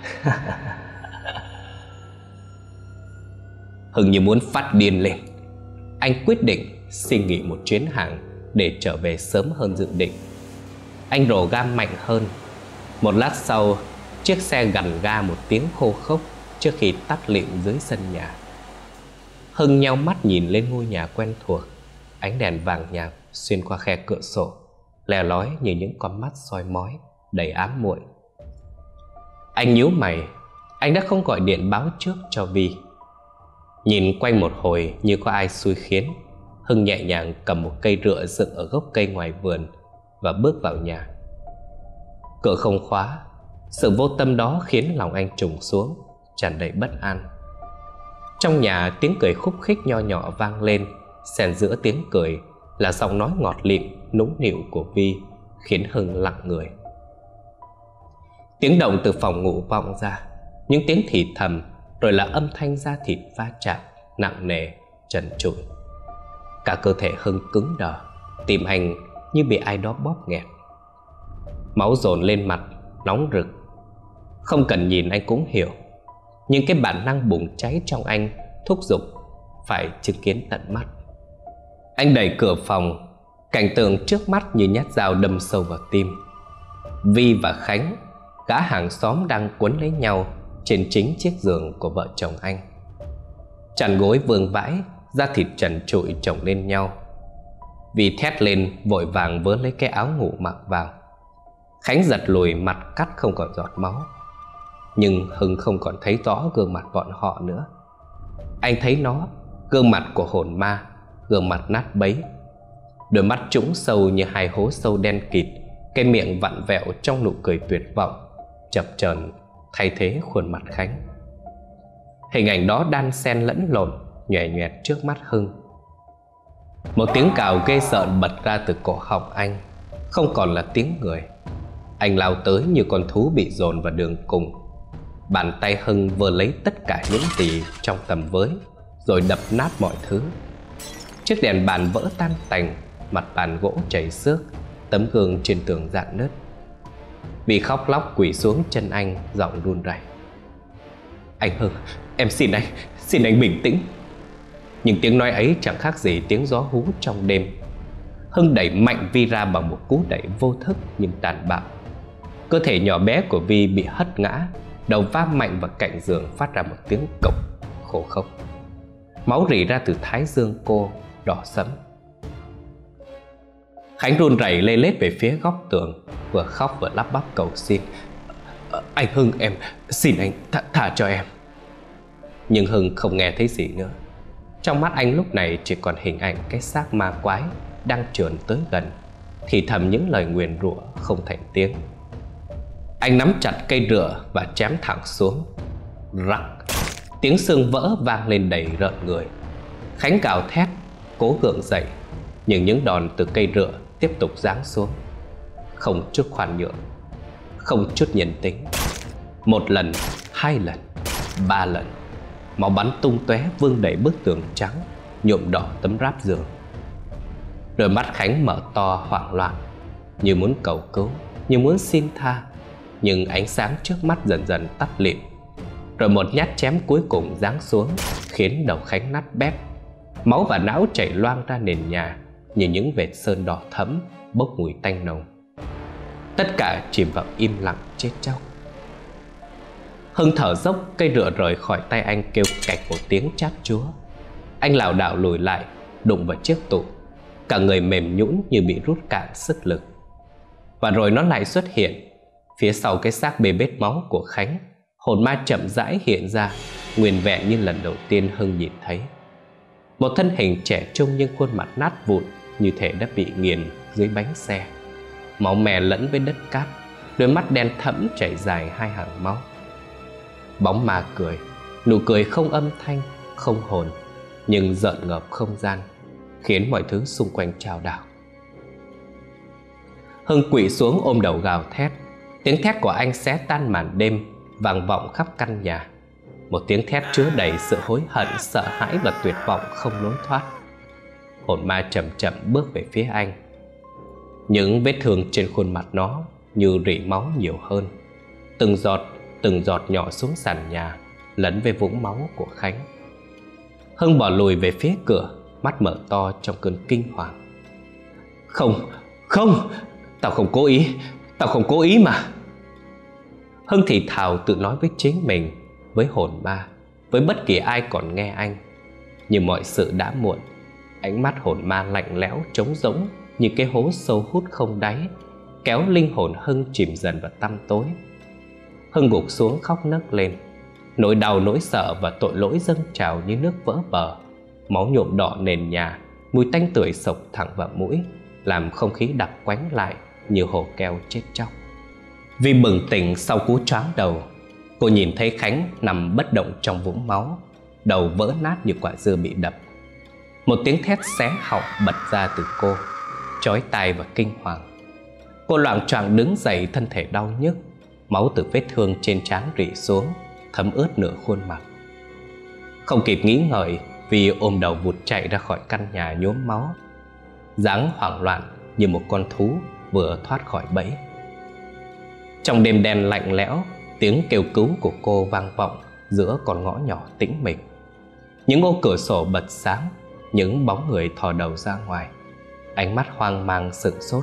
Hưng như muốn phát điên lên. Anh quyết định xin nghỉ một chuyến hàng để trở về sớm hơn dự định. Anh rồ ga mạnh hơn. Một lát sau, chiếc xe gằn ga một tiếng khô khốc trước khi tắt lịm dưới sân nhà. Hưng nheo mắt nhìn lên ngôi nhà quen thuộc. Ánh đèn vàng nhạt xuyên qua khe cửa sổ, lè lói như những con mắt soi mói đầy ám muội. Anh nhíu mày. Anh đã không gọi điện báo trước cho Vi. Nhìn quanh một hồi như có ai xui khiến, Hưng nhẹ nhàng cầm một cây rựa dựng ở gốc cây ngoài vườn và bước vào nhà. Cửa không khóa. Sự vô tâm đó khiến lòng anh trùng xuống, tràn đầy bất an. Trong nhà, tiếng cười khúc khích nho nhỏ vang lên. Xen giữa tiếng cười là giọng nói ngọt lịm nũng nịu của Vi, khiến Hưng lặng người. Tiếng động từ phòng ngủ vọng ra, những tiếng thì thầm, rồi là âm thanh da thịt va chạm nặng nề, trần trụi. Cả cơ thể Hưng cứng đờ, tim anh như bị ai đó bóp nghẹt. Máu dồn lên mặt, nóng rực. Không cần nhìn anh cũng hiểu, nhưng cái bản năng bùng cháy trong anh thúc giục phải chứng kiến tận mắt. Anh đẩy cửa phòng. Cảnh tượng trước mắt như nhát dao đâm sâu vào tim. Vi và Khánh, gã hàng xóm, đang quấn lấy nhau trên chính chiếc giường của vợ chồng anh. Chăn gối vương vãi, da thịt trần trụi chồng lên nhau. Vi thét lên, vội vàng vớ lấy cái áo ngủ mặc vào. Khánh giật lùi, mặt cắt không còn giọt máu. Nhưng Hưng không còn thấy rõ gương mặt bọn họ nữa. Anh thấy nó, gương mặt của hồn ma, gương mặt nát bấy, đôi mắt trũng sâu như hai hố sâu đen kịt, cái miệng vặn vẹo trong nụ cười tuyệt vọng, chập chờn thay thế khuôn mặt Khánh. Hình ảnh đó đan xen lẫn lộn, nhòe nhoẹt trước mắt Hưng. Một tiếng cào ghê rợn bật ra từ cổ họng anh, không còn là tiếng người. Anh lao tới như con thú bị dồn vào đường cùng. Bàn tay Hưng vơ lấy tất cả những gì trong tầm với, rồi đập nát mọi thứ. Chiếc đèn bàn vỡ tan tành, mặt bàn gỗ chảy xước, tấm gương trên tường rạn nứt. Vì khóc lóc quỳ xuống chân anh, giọng run rẩy: "Anh Hưng, em xin anh bình tĩnh." Nhưng tiếng nói ấy chẳng khác gì tiếng gió hú trong đêm. Hưng đẩy mạnh Vi ra bằng một cú đẩy vô thức nhưng tàn bạo. Cơ thể nhỏ bé của Vi bị hất ngã, đầu va mạnh vào cạnh giường phát ra một tiếng cộc khô khốc. Máu rỉ ra từ thái dương cô, đỏ sẫm. Khánh run rẩy lê lết về phía góc tường, vừa khóc vừa lắp bắp cầu xin: "Anh Hưng, em xin anh thả cho em." Nhưng Hưng không nghe thấy gì nữa. Trong mắt anh lúc này chỉ còn hình ảnh cái xác ma quái đang trườn tới gần, thì thầm những lời nguyền rủa không thành tiếng. Anh nắm chặt cây rựa và chém thẳng xuống. Rắc, tiếng xương vỡ vang lên đầy rợn người. Khánh gào thét, cố gượng dậy, nhưng những đòn từ cây rựa tiếp tục giáng xuống. Không chút khoan nhượng, không chút nhân tính. Một lần, hai lần, ba lần, máu bắn tung tóe vương đầy bức tường trắng, nhuộm đỏ tấm ráp giường. Đôi mắt Khánh mở to hoảng loạn, như muốn cầu cứu, như muốn xin tha. Nhưng ánh sáng trước mắt dần dần tắt lịm. Rồi một nhát chém cuối cùng giáng xuống, khiến đầu Khánh nát bét. Máu và não chảy loang ra nền nhà như những vệt sơn đỏ thẫm bốc mùi tanh nồng. Tất cả chìm vào im lặng chết chóc. Hưng thở dốc, cây rựa rời khỏi tay anh kêu cạch một tiếng chát chúa. Anh lảo đảo lùi lại, đụng vào chiếc tủ. Cả người mềm nhũn như bị rút cạn sức lực. Và rồi nó lại xuất hiện. Phía sau cái xác bê bết máu của Khánh, hồn ma chậm rãi hiện ra, nguyên vẹn như lần đầu tiên Hưng nhìn thấy. Một thân hình trẻ trung nhưng khuôn mặt nát vụn, như thể đã bị nghiền dưới bánh xe. Máu me lẫn với đất cát, đôi mắt đen thẫm chảy dài hai hàng máu. Bóng ma cười, nụ cười không âm thanh, không hồn, nhưng rợn ngợp không gian, khiến mọi thứ xung quanh chao đảo. Hưng quỵ xuống ôm đầu gào thét. Tiếng thét của anh xé tan màn đêm, vang vọng khắp căn nhà. Một tiếng thét chứa đầy sự hối hận, sợ hãi và tuyệt vọng không lối thoát. Hồn ma chậm chậm bước về phía anh. Những vết thương trên khuôn mặt nó như rỉ máu nhiều hơn. Từng giọt nhỏ xuống sàn nhà, lẫn với vũng máu của Khánh. Hưng bỏ lùi về phía cửa, mắt mở to trong cơn kinh hoàng. Không, tao không cố ý mà. Hưng thì thào tự nói với chính mình, với hồn ma, với bất kỳ ai còn nghe anh. Nhưng mọi sự đã muộn. Ánh mắt hồn ma lạnh lẽo trống rỗng như cái hố sâu hút không đáy, kéo linh hồn Hưng chìm dần vào tăm tối. Hưng gục xuống khóc nấc lên. Nỗi đau, nỗi sợ và tội lỗi dâng trào như nước vỡ bờ. Máu nhuộm đỏ nền nhà, mùi tanh tưởi xộc thẳng vào mũi, làm không khí đặc quánh lại như hồ keo chết chóc. Vi bừng tỉnh sau cú choáng đầu. Cô nhìn thấy Khánh nằm bất động trong vũng máu, đầu vỡ nát như quả dưa bị đập. Một tiếng thét xé họng bật ra từ cô, chói tai và kinh hoàng. Cô loạng choạng đứng dậy, thân thể đau nhức. Máu từ vết thương trên trán rỉ xuống, thấm ướt nửa khuôn mặt. Không kịp nghĩ ngợi, Vi ôm đầu vụt chạy ra khỏi căn nhà nhuốm máu, dáng hoảng loạn như một con thú vừa thoát khỏi bẫy. Trong đêm đen lạnh lẽo, tiếng kêu cứu của cô vang vọng giữa con ngõ nhỏ tĩnh mịch. Những ô cửa sổ bật sáng, những bóng người thò đầu ra ngoài, ánh mắt hoang mang sửng sốt.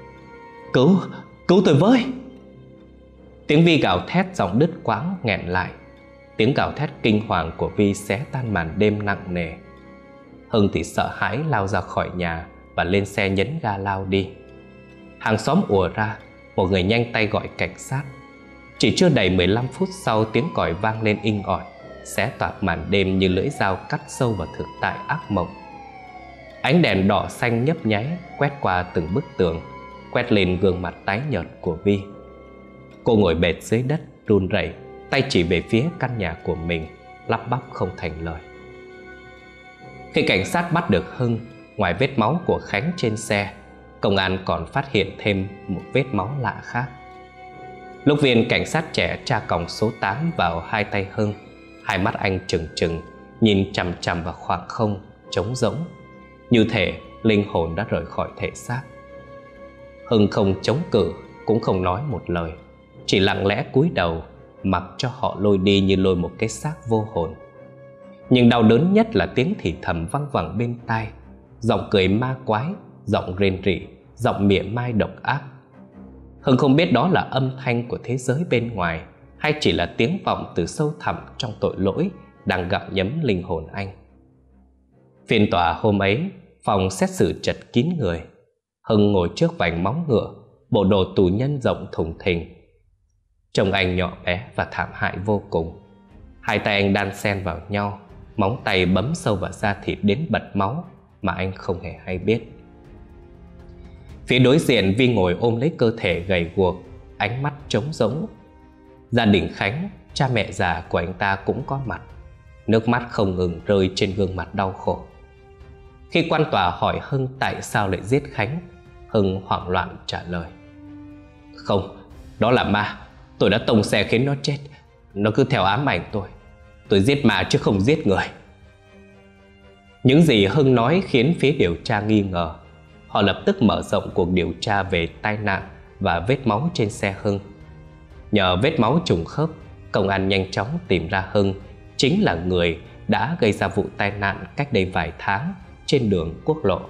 Cứu tôi với! Tiếng Vi gào thét giọng đứt quãng nghẹn lại. Tiếng gào thét kinh hoàng của Vi xé tan màn đêm nặng nề. Hưng thì sợ hãi lao ra khỏi nhà và lên xe nhấn ga lao đi. Hàng xóm ùa ra, một người nhanh tay gọi cảnh sát. Chỉ chưa đầy 15 phút sau, tiếng còi vang lên inh ỏi, xé toạc màn đêm như lưỡi dao cắt sâu vào thực tại ác mộng. Ánh đèn đỏ xanh nhấp nháy quét qua từng bức tường, quét lên gương mặt tái nhợt của Vi. Cô ngồi bệt dưới đất run rẩy, tay chỉ về phía căn nhà của mình, lắp bắp không thành lời. Khi cảnh sát bắt được Hưng, ngoài vết máu của Khánh trên xe, công an còn phát hiện thêm một vết máu lạ khác. Lúc viên cảnh sát trẻ tra còng số 8 vào hai tay Hưng, hai mắt anh trừng trừng nhìn chằm chằm vào khoảng không trống rỗng, như thể linh hồn đã rời khỏi thể xác. Hưng không chống cự, cũng không nói một lời, chỉ lặng lẽ cúi đầu mặc cho họ lôi đi như lôi một cái xác vô hồn. Nhưng đau đớn nhất là tiếng thì thầm văng vẳng bên tai, giọng cười ma quái, giọng rên rỉ, giọng mỉa mai độc ác. Hưng không biết đó là âm thanh của thế giới bên ngoài, hay chỉ là tiếng vọng từ sâu thẳm trong tội lỗi đang gặm nhấm linh hồn anh. Phiên tòa hôm ấy, phòng xét xử chật kín người. Hưng ngồi trước vành móng ngựa, bộ đồ tù nhân rộng thùng thình. Trông anh nhỏ bé và thảm hại vô cùng. Hai tay anh đan xen vào nhau, móng tay bấm sâu vào da thịt đến bật máu mà anh không hề hay biết. Phía đối diện, Vi ngồi ôm lấy cơ thể gầy guộc, ánh mắt trống rỗng. Gia đình Khánh, cha mẹ già của anh ta cũng có mặt, nước mắt không ngừng rơi trên gương mặt đau khổ. Khi quan tòa hỏi Hưng tại sao lại giết Khánh, Hưng hoảng loạn trả lời: "Không, đó là ma. Tôi đã tông xe khiến nó chết. Nó cứ theo ám ảnh tôi. Tôi giết ma chứ không giết người." Những gì Hưng nói khiến phía điều tra nghi ngờ. Họ lập tức mở rộng cuộc điều tra về tai nạn và vết máu trên xe Hưng. Nhờ vết máu trùng khớp, công an nhanh chóng tìm ra Hưng chính là người đã gây ra vụ tai nạn cách đây vài tháng trên đường quốc lộ.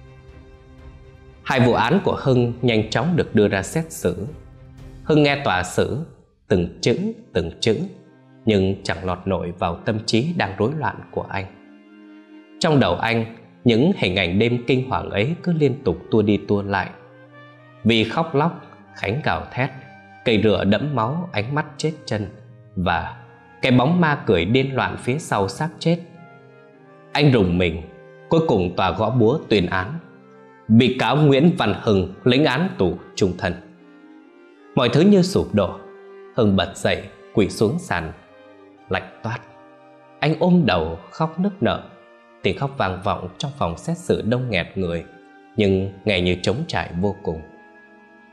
Hai vụ án của Hưng nhanh chóng được đưa ra xét xử. Hưng nghe tòa xử từng chữ, nhưng chẳng lọt nổi vào tâm trí đang rối loạn của anh. Trong đầu anh, những hình ảnh đêm kinh hoàng ấy cứ liên tục tua đi tua lại. Vì khóc lóc, Khánh gào thét, cây rửa đẫm máu, ánh mắt chết chân, và cái bóng ma cười điên loạn phía sau xác chết. Anh rùng mình. Cuối cùng tòa gõ búa tuyên án: bị cáo Nguyễn Văn Hưng lĩnh án tù chung thân. Mọi thứ như sụp đổ. Hưng bật dậy, quỳ xuống sàn, lạnh toát. Anh ôm đầu khóc nức nở. Tiếng khóc vang vọng trong phòng xét xử đông nghẹt người, nhưng nghe như trống trải vô cùng.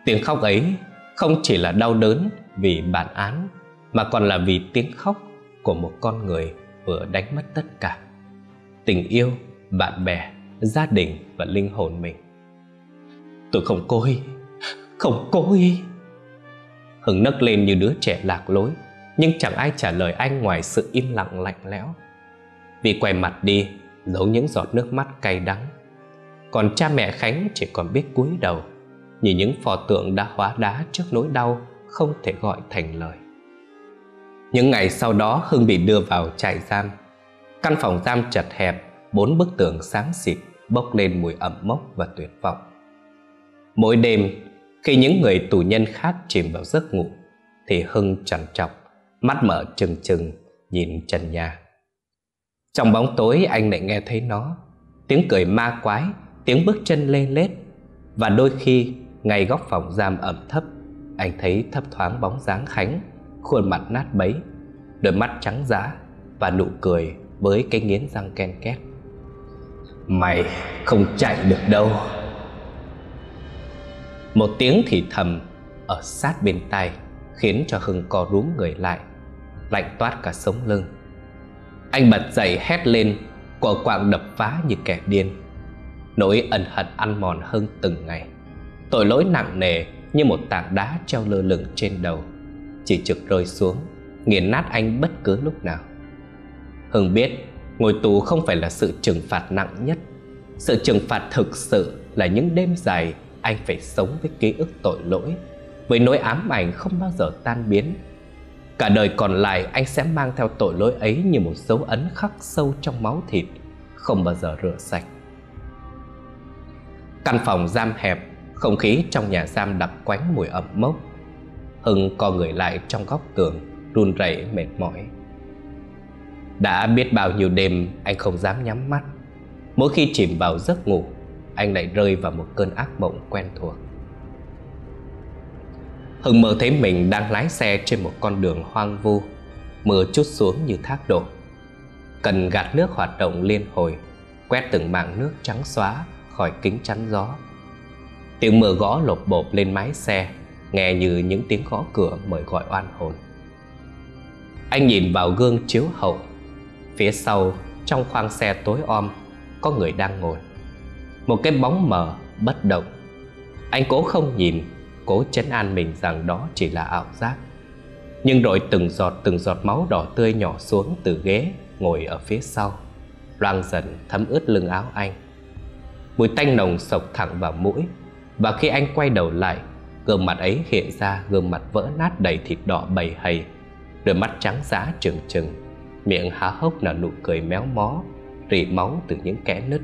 Tiếng khóc ấy không chỉ là đau đớn vì bản án, mà còn là vì tiếng khóc của một con người vừa đánh mất tất cả: tình yêu, bạn bè, gia đình và linh hồn mình. Tôi không cố ý, không cố ý. Hưng nấc lên như đứa trẻ lạc lối, nhưng chẳng ai trả lời anh ngoài sự im lặng lạnh lẽo. Vì quay mặt đi, giấu những giọt nước mắt cay đắng. Còn cha mẹ Khánh chỉ còn biết cúi đầu, như những pho tượng đã hóa đá trước nỗi đau không thể gọi thành lời. Những ngày sau đó, Hưng bị đưa vào trại giam. Căn phòng giam chật hẹp, 4 bức tường xám xịt bốc lên mùi ẩm mốc và tuyệt vọng. Mỗi đêm, khi những người tù nhân khác chìm vào giấc ngủ, thì Hưng trằn trọc, mắt mở trừng trừng nhìn trần nhà. Trong bóng tối, anh lại nghe thấy nó: tiếng cười ma quái, tiếng bước chân lê lết. Và đôi khi, ngay góc phòng giam ẩm thấp, anh thấy thấp thoáng bóng dáng Khánh, khuôn mặt nát bấy, đôi mắt trắng dã và nụ cười với cái nghiến răng ken két. Mày không chạy được đâu. Một tiếng thì thầm ở sát bên tai khiến cho Hưng co rúm người lại, lạnh toát cả sống lưng. Anh bật dậy hét lên, quờ quạng đập phá như kẻ điên. Nỗi ân hận ăn mòn Hưng từng ngày. Tội lỗi nặng nề như một tảng đá treo lơ lửng trên đầu, chỉ trực rơi xuống, nghiền nát anh bất cứ lúc nào. Hưng biết ngồi tù không phải là sự trừng phạt nặng nhất. Sự trừng phạt thực sự là những đêm dài anh phải sống với ký ức tội lỗi, với nỗi ám ảnh không bao giờ tan biến. Cả đời còn lại anh sẽ mang theo tội lỗi ấy như một dấu ấn khắc sâu trong máu thịt, không bao giờ rửa sạch. Căn phòng giam hẹp, không khí trong nhà giam đặc quánh mùi ẩm mốc. Hưng co người lại trong góc tường, run rẩy mệt mỏi. Đã biết bao nhiêu đêm anh không dám nhắm mắt. Mỗi khi chìm vào giấc ngủ, anh lại rơi vào một cơn ác mộng quen thuộc. Hưng mơ thấy mình đang lái xe trên một con đường hoang vu. Mưa trút xuống như thác đổ. Cần gạt nước hoạt động liên hồi, quét từng mảng nước trắng xóa khỏi kính chắn gió. Tiếng mưa gõ lộp bộp lên mái xe, nghe như những tiếng gõ cửa mời gọi oan hồn. Anh nhìn vào gương chiếu hậu. Phía sau, trong khoang xe tối om, có người đang ngồi. Một cái bóng mờ bất động. Anh cố không nhìn, cố trấn an mình rằng đó chỉ là ảo giác. Nhưng rồi từng giọt máu đỏ tươi nhỏ xuống từ ghế ngồi ở phía sau, loang dần thấm ướt lưng áo anh. Mùi tanh nồng xộc thẳng vào mũi. Và khi anh quay đầu lại, gương mặt ấy hiện ra gương mặt vỡ nát đầy thịt đỏ bầy hầy, đôi mắt trắng dã trừng trừng, miệng há hốc nở nụ cười méo mó, rỉ máu từ những kẽ nứt.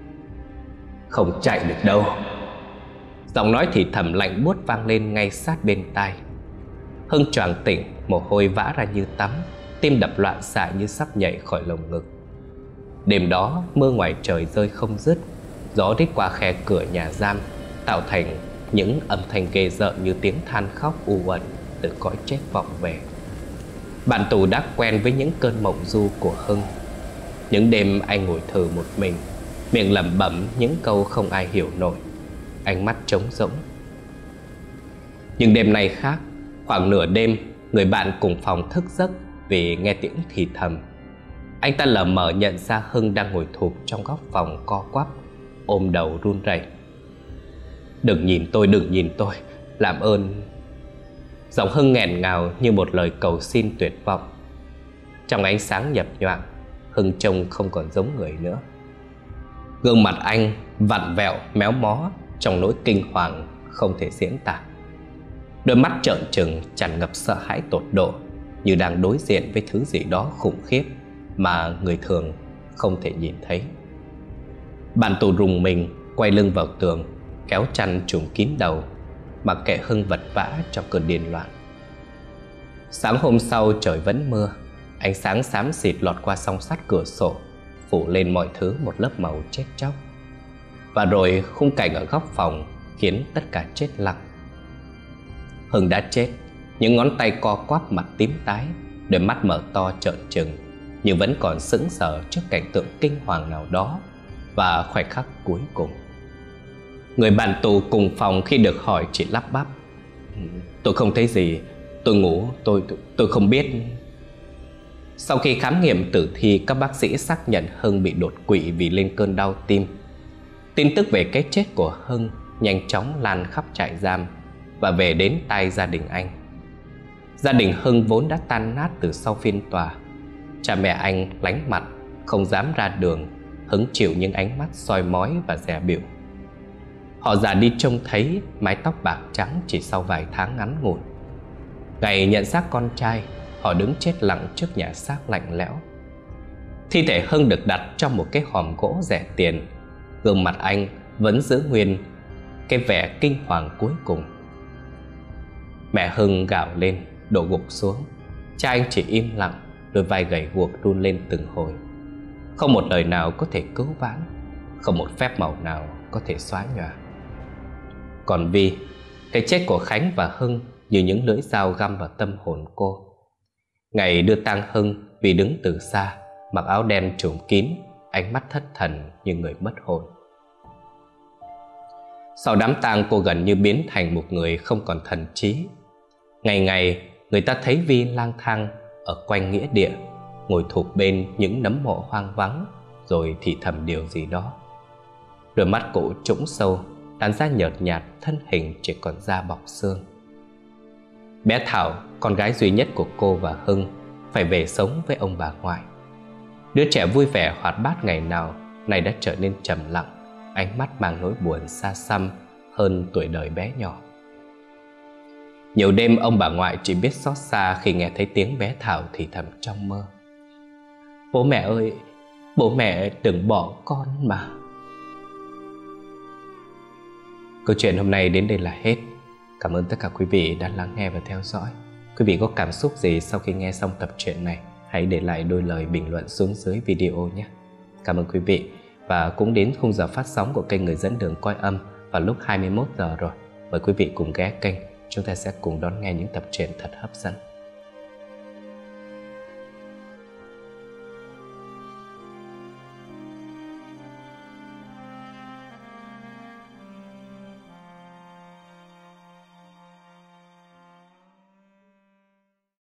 Không chạy được đâu. Giọng nói thì thầm lạnh buốt vang lên ngay sát bên tai. Hưng choàng tỉnh, mồ hôi vã ra như tắm, tim đập loạn xạ như sắp nhảy khỏi lồng ngực. Đêm đó mưa ngoài trời rơi không dứt, gió rít qua khe cửa nhà giam, tạo thành những âm thanh ghê rợn như tiếng than khóc u uẩn từ cõi chết vọng về. Bạn tù đã quen với những cơn mộng du của Hưng. Những đêm anh ngồi thừ một mình, miệng lẩm bẩm những câu không ai hiểu nổi, ánh mắt trống rỗng. Nhưng đêm nay khác. Khoảng nửa đêm, người bạn cùng phòng thức giấc vì nghe tiếng thì thầm. Anh ta lờ mờ nhận ra Hưng đang ngồi thụp trong góc phòng co quắp, ôm đầu run rẩy. Đừng nhìn tôi, đừng nhìn tôi, làm ơn. Giọng Hưng nghẹn ngào như một lời cầu xin tuyệt vọng. Trong ánh sáng nhập nhoạng, Hưng trông không còn giống người nữa. Gương mặt anh vặn vẹo méo mó trong nỗi kinh hoàng không thể diễn tả. Đôi mắt trợn trừng tràn ngập sợ hãi tột độ, như đang đối diện với thứ gì đó khủng khiếp mà người thường không thể nhìn thấy. Bạn tù rùng mình, quay lưng vào tường, kéo chăn trùm kín đầu, mặc kệ Hưng vật vã trong cơn điên loạn. Sáng hôm sau trời vẫn mưa. Ánh sáng xám xịt lọt qua song sắt cửa sổ, phủ lên mọi thứ một lớp màu chết chóc. Và rồi khung cảnh ở góc phòng khiến tất cả chết lặng. Hưng đã chết, những ngón tay co quắp, mặt tím tái, đôi mắt mở to trợn trừng, nhưng vẫn còn sững sờ trước cảnh tượng kinh hoàng nào đó và khoảnh khắc cuối cùng. Người bạn tù cùng phòng khi được hỏi chỉ lắp bắp: "Tôi không thấy gì, tôi ngủ, tôi không biết." Sau khi khám nghiệm tử thi, các bác sĩ xác nhận Hưng bị đột quỵ vì lên cơn đau tim. Tin tức về cái chết của Hưng nhanh chóng lan khắp trại giam và về đến tai gia đình anh. Gia đình Hưng vốn đã tan nát từ sau phiên tòa. Cha mẹ anh lánh mặt, không dám ra đường, hứng chịu những ánh mắt soi mói và dè bỉu. Họ già đi trông thấy mái tóc bạc trắng chỉ sau vài tháng ngắn ngủn. Ngày nhận xác con trai, họ đứng chết lặng trước nhà xác lạnh lẽo. Thi thể Hưng được đặt trong một cái hòm gỗ rẻ tiền. Gương mặt anh vẫn giữ nguyên cái vẻ kinh hoàng cuối cùng. Mẹ Hưng gào lên, đổ gục xuống. Cha anh chỉ im lặng, đôi vai gầy guộc run lên từng hồi. Không một lời nào có thể cứu vãn, không một phép màu nào có thể xóa nhòa. Còn Vi, cái chết của Khánh và Hưng như những lưỡi dao găm vào tâm hồn cô. Ngày đưa tang Hưng, Vi đứng từ xa, mặc áo đen trùm kín, ánh mắt thất thần như người mất hồn. Sau đám tang, cô gần như biến thành một người không còn thần trí. Ngày ngày người ta thấy Vi lang thang ở quanh nghĩa địa, ngồi thụp bên những nấm mộ hoang vắng, rồi thì thầm điều gì đó. Đôi mắt cụ trũng sâu, làn da nhợt nhạt, thân hình chỉ còn da bọc xương. Bé Thảo, con gái duy nhất của cô và Hưng, phải về sống với ông bà ngoại. Đứa trẻ vui vẻ hoạt bát ngày nào nay đã trở nên trầm lặng, ánh mắt mang nỗi buồn xa xăm hơn tuổi đời bé nhỏ. Nhiều đêm ông bà ngoại chỉ biết xót xa khi nghe thấy tiếng bé Thảo thì thầm trong mơ: "Bố mẹ ơi, bố mẹ đừng bỏ con mà." Câu chuyện hôm nay đến đây là hết. Cảm ơn tất cả quý vị đã lắng nghe và theo dõi. Quý vị có cảm xúc gì sau khi nghe xong tập truyện này, hãy để lại đôi lời bình luận xuống dưới video nhé. Cảm ơn quý vị. Và cũng đến khung giờ phát sóng của kênh Người Dẫn Đường Coi Âm vào lúc 21 giờ rồi. Mời quý vị cùng ghé kênh, chúng ta sẽ cùng đón nghe những tập truyện thật hấp dẫn.